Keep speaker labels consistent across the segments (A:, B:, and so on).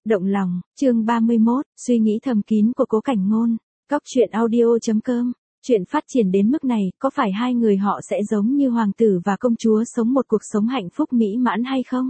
A: Động lòng, chương 31, suy nghĩ thầm kín của Cố Cảnh Ngôn. Góc truyện audio.com. Chuyện phát triển đến mức này, có phải hai người họ sẽ giống như hoàng tử và công chúa sống một cuộc sống hạnh phúc mỹ mãn hay không?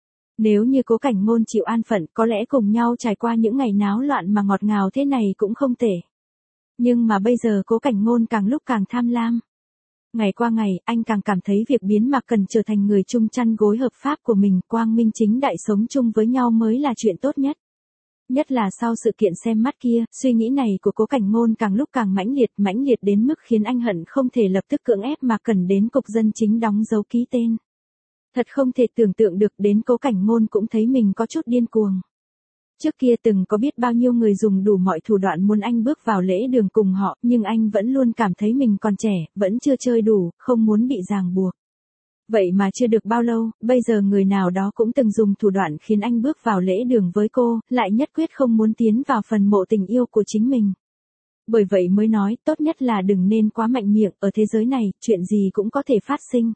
A: Nếu như Cố Cảnh Ngôn chịu an phận, có lẽ cùng nhau trải qua những ngày náo loạn mà ngọt ngào thế này cũng không tệ. Nhưng mà bây giờ Cố Cảnh Ngôn càng lúc càng tham lam. Ngày qua ngày, anh càng cảm thấy việc biến Mạc Cần trở thành người chung chăn gối hợp pháp của mình, quang minh chính đại sống chung với nhau mới là chuyện tốt nhất. Nhất là sau sự kiện xem mắt kia, suy nghĩ này của Cố Cảnh Ngôn càng lúc càng mãnh liệt đến mức khiến anh hận không thể lập tức cưỡng ép Mạc Cần đến cục dân chính đóng dấu ký tên. Thật không thể tưởng tượng được, đến Cố Cảnh Ngôn cũng thấy mình có chút điên cuồng. Trước kia từng có biết bao nhiêu người dùng đủ mọi thủ đoạn muốn anh bước vào lễ đường cùng họ, nhưng anh vẫn luôn cảm thấy mình còn trẻ, vẫn chưa chơi đủ, không muốn bị ràng buộc. Vậy mà chưa được bao lâu, bây giờ người nào đó cũng từng dùng thủ đoạn khiến anh bước vào lễ đường với cô, lại nhất quyết không muốn tiến vào phần mộ tình yêu của chính mình. Bởi vậy mới nói, tốt nhất là đừng nên quá mạnh miệng, ở thế giới này, chuyện gì cũng có thể phát sinh.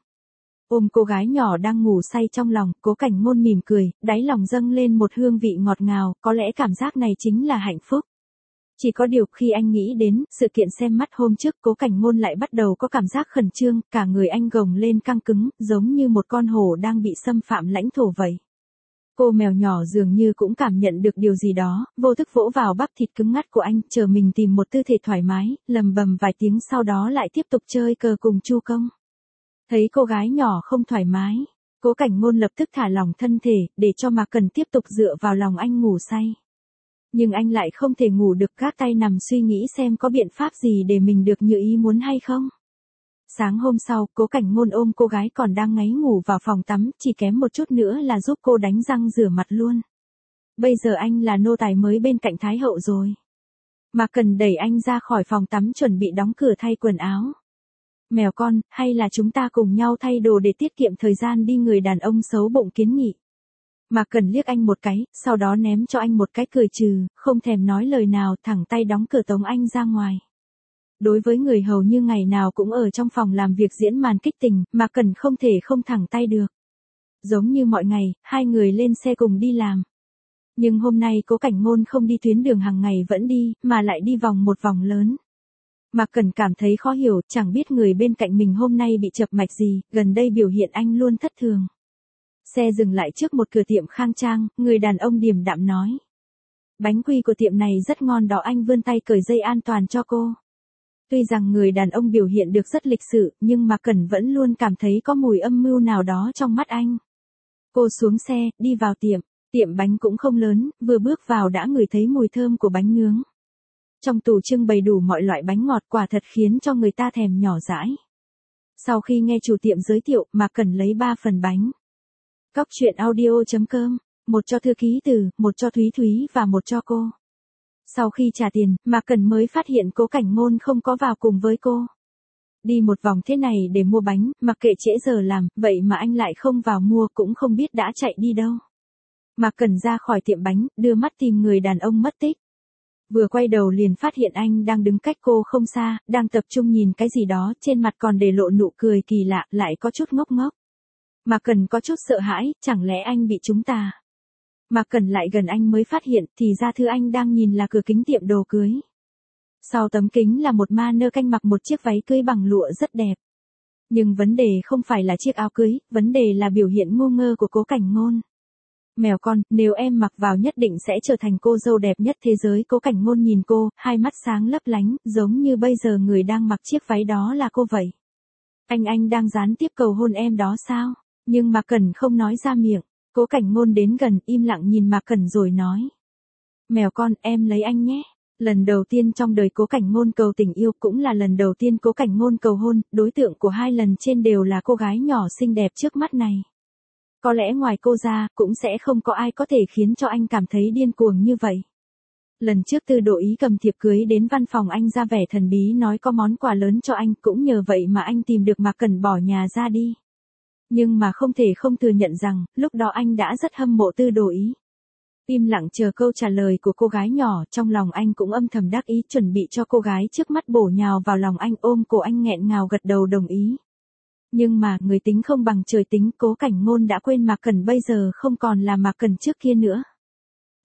A: Ôm cô gái nhỏ đang ngủ say trong lòng, Cố Cảnh Ngôn mỉm cười, đáy lòng dâng lên một hương vị ngọt ngào, có lẽ cảm giác này chính là hạnh phúc. Chỉ có điều khi anh nghĩ đến sự kiện xem mắt hôm trước, Cố Cảnh Ngôn lại bắt đầu có cảm giác khẩn trương, cả người anh gồng lên căng cứng, giống như một con hổ đang bị xâm phạm lãnh thổ vậy. Cô mèo nhỏ dường như cũng cảm nhận được điều gì đó, vô thức vỗ vào bắp thịt cứng ngắt của anh, chờ mình tìm một tư thế thoải mái, lầm bầm vài tiếng sau đó lại tiếp tục chơi cờ cùng Chu Công. Thấy cô gái nhỏ không thoải mái, Cố Cảnh Ngôn lập tức thả lỏng thân thể, để cho Mạc Cần tiếp tục dựa vào lòng anh ngủ say. Nhưng anh lại không thể ngủ được, gác tay nằm suy nghĩ xem có biện pháp gì để mình được như ý muốn hay không. Sáng hôm sau, Cố Cảnh Ngôn ôm cô gái còn đang ngáy ngủ vào phòng tắm, chỉ kém một chút nữa là giúp cô đánh răng rửa mặt luôn. Bây giờ anh là nô tài mới bên cạnh Thái hậu rồi. Mạc Cần đẩy anh ra khỏi phòng tắm chuẩn bị đóng cửa thay quần áo. Mèo con, hay là chúng ta cùng nhau thay đồ để tiết kiệm thời gian đi, người đàn ông xấu bụng kiến nghị. Mạc Cần liếc anh một cái, sau đó ném cho anh một cái cười trừ, không thèm nói lời nào, thẳng tay đóng cửa tống anh ra ngoài. Đối với người hầu như ngày nào cũng ở trong phòng làm việc diễn màn kích tình, Mạc Cần không thể không thẳng tay được. Giống như mọi ngày, hai người lên xe cùng đi làm. Nhưng hôm nay Cố Cảnh Ngôn không đi tuyến đường hàng ngày vẫn đi, mà lại đi vòng một vòng lớn. Mạc Cần cảm thấy khó hiểu, chẳng biết người bên cạnh mình hôm nay bị chập mạch gì, gần đây biểu hiện anh luôn thất thường. Xe dừng lại trước một cửa tiệm khang trang, người đàn ông điềm đạm nói. Bánh quy của tiệm này rất ngon đó, anh vươn tay cởi dây an toàn cho cô. Tuy rằng người đàn ông biểu hiện được rất lịch sự, nhưng Mạc Cần vẫn luôn cảm thấy có mùi âm mưu nào đó trong mắt anh. Cô xuống xe, đi vào tiệm bánh cũng không lớn, vừa bước vào đã ngửi thấy mùi thơm của bánh nướng. Trong tủ trưng bày đủ mọi loại bánh ngọt, quả thật khiến cho người ta thèm nhỏ dãi. Sau khi nghe chủ tiệm giới thiệu, Mạc Cần lấy 3 phần bánh. Góc truyện audio.com, một cho Thư Ký Từ, một cho Thúy Thúy và một cho cô. Sau khi trả tiền, Mạc Cần mới phát hiện Cố Cảnh Ngôn không có vào cùng với cô. Đi một vòng thế này để mua bánh, mặc kệ trễ giờ làm, vậy mà anh lại không vào mua, cũng không biết đã chạy đi đâu. Mạc Cần ra khỏi tiệm bánh, đưa mắt tìm người đàn ông mất tích. Vừa quay đầu liền phát hiện anh đang đứng cách cô không xa, đang tập trung nhìn cái gì đó, trên mặt còn để lộ nụ cười kỳ lạ, lại có chút ngốc ngốc. Mạc Cần có chút sợ hãi, chẳng lẽ anh bị trúng tà? Mạc Cần lại gần anh mới phát hiện, thì ra thứ anh đang nhìn là cửa kính tiệm đồ cưới. Sau tấm kính là một ma nơ canh mặc một chiếc váy cưới bằng lụa rất đẹp. Nhưng vấn đề không phải là chiếc áo cưới, vấn đề là biểu hiện ngu ngơ của Cố Cảnh Ngôn. Mèo con, nếu em mặc vào nhất định sẽ trở thành cô dâu đẹp nhất thế giới. Cố Cảnh Ngôn nhìn cô, hai mắt sáng lấp lánh, giống như bây giờ người đang mặc chiếc váy đó là cô vậy. Anh đang gián tiếp cầu hôn em đó sao? Nhưng Mạc Cần không nói ra miệng. Cố Cảnh Ngôn đến gần, im lặng nhìn Mạc Cần rồi nói. Mèo con, em lấy anh nhé. Lần đầu tiên trong đời Cố Cảnh Ngôn cầu tình yêu, cũng là lần đầu tiên Cố Cảnh Ngôn cầu hôn, đối tượng của hai lần trên đều là cô gái nhỏ xinh đẹp trước mắt này. Có lẽ ngoài cô ra, cũng sẽ không có ai có thể khiến cho anh cảm thấy điên cuồng như vậy. Lần trước Tư Độ Ý cầm thiệp cưới đến văn phòng anh ra vẻ thần bí nói có món quà lớn cho anh, cũng nhờ vậy mà anh tìm được Mạc Cần bỏ nhà ra đi. Nhưng mà không thể không thừa nhận rằng, lúc đó anh đã rất hâm mộ Tư Độ Ý. Im lặng chờ câu trả lời của cô gái nhỏ, trong lòng anh cũng âm thầm đắc ý, chuẩn bị cho cô gái trước mắt bổ nhào vào lòng anh, ôm cổ anh nghẹn ngào gật đầu đồng ý. Nhưng mà, người tính không bằng trời tính, Cố Cảnh Ngôn đã quên Mạc Cần bây giờ không còn là Mạc Cần trước kia nữa.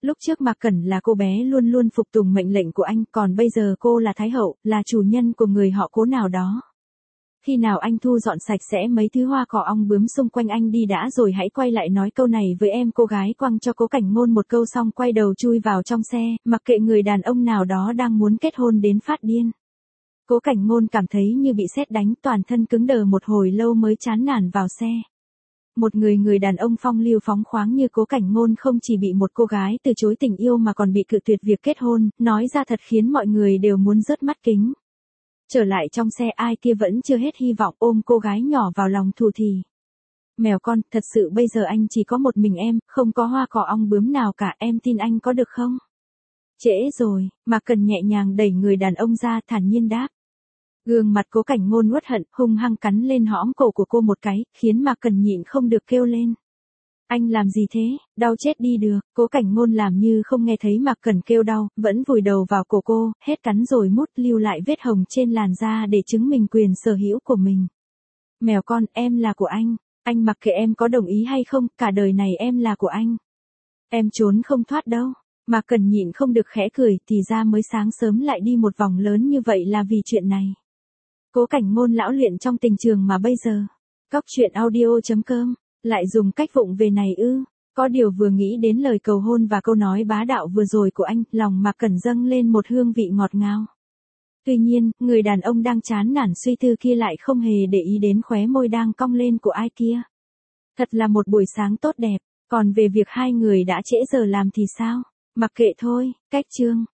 A: Lúc trước Mạc Cẩn là cô bé luôn luôn phục tùng mệnh lệnh của anh, còn bây giờ cô là Thái Hậu, là chủ nhân của người họ Cố nào đó. Khi nào anh thu dọn sạch sẽ mấy thứ hoa cỏ ong bướm xung quanh anh đi đã rồi hãy quay lại nói câu này với em. Cô gái quăng cho Cố Cảnh Ngôn một câu xong quay đầu chui vào trong xe, mặc kệ người đàn ông nào đó đang muốn kết hôn đến phát điên. Cố Cảnh Ngôn cảm thấy như bị sét đánh, toàn thân cứng đờ một hồi lâu mới chán nản vào xe. Một người đàn ông phong lưu phóng khoáng như Cố Cảnh Ngôn không chỉ bị một cô gái từ chối tình yêu mà còn bị cự tuyệt việc kết hôn, nói ra thật khiến mọi người đều muốn rớt mắt kính. Trở lại trong xe ai kia vẫn chưa hết hy vọng ôm cô gái nhỏ vào lòng thủ thỉ. Mèo con, thật sự bây giờ anh chỉ có một mình em, không có hoa cỏ ong bướm nào cả, em tin anh có được không? Trễ rồi, Mạc Cẩn nhẹ nhàng đẩy người đàn ông ra thản nhiên đáp. Gương mặt Cố Cảnh Ngôn uất hận, hung hăng cắn lên hõm cổ của cô một cái, khiến Mạc Cẩn nhịn không được kêu lên. Anh làm gì thế, đau chết đi được. Cố Cảnh Ngôn làm như không nghe thấy Mạc Cẩn kêu đau, vẫn vùi đầu vào cổ cô, hết cắn rồi mút lưu lại vết hồng trên làn da để chứng minh quyền sở hữu của mình. Mèo con, em là của anh mặc kệ em có đồng ý hay không, cả đời này em là của anh. Em trốn không thoát đâu. Mạc Cẩn nhịn không được khẽ cười, thì ra mới sáng sớm lại đi một vòng lớn như vậy là vì chuyện này. Cố Cảnh Ngôn lão luyện trong tình trường mà bây giờ. Cóc truyện audio.com, lại dùng cách vụng về này ư? Có điều vừa nghĩ đến lời cầu hôn và câu nói bá đạo vừa rồi của anh, lòng Mạc Cẩn dâng lên một hương vị ngọt ngào. Tuy nhiên, người đàn ông đang chán nản suy tư kia lại không hề để ý đến khóe môi đang cong lên của ai kia. Thật là một buổi sáng tốt đẹp, còn về việc hai người đã trễ giờ làm thì sao? Mặc kệ thôi, cách chương.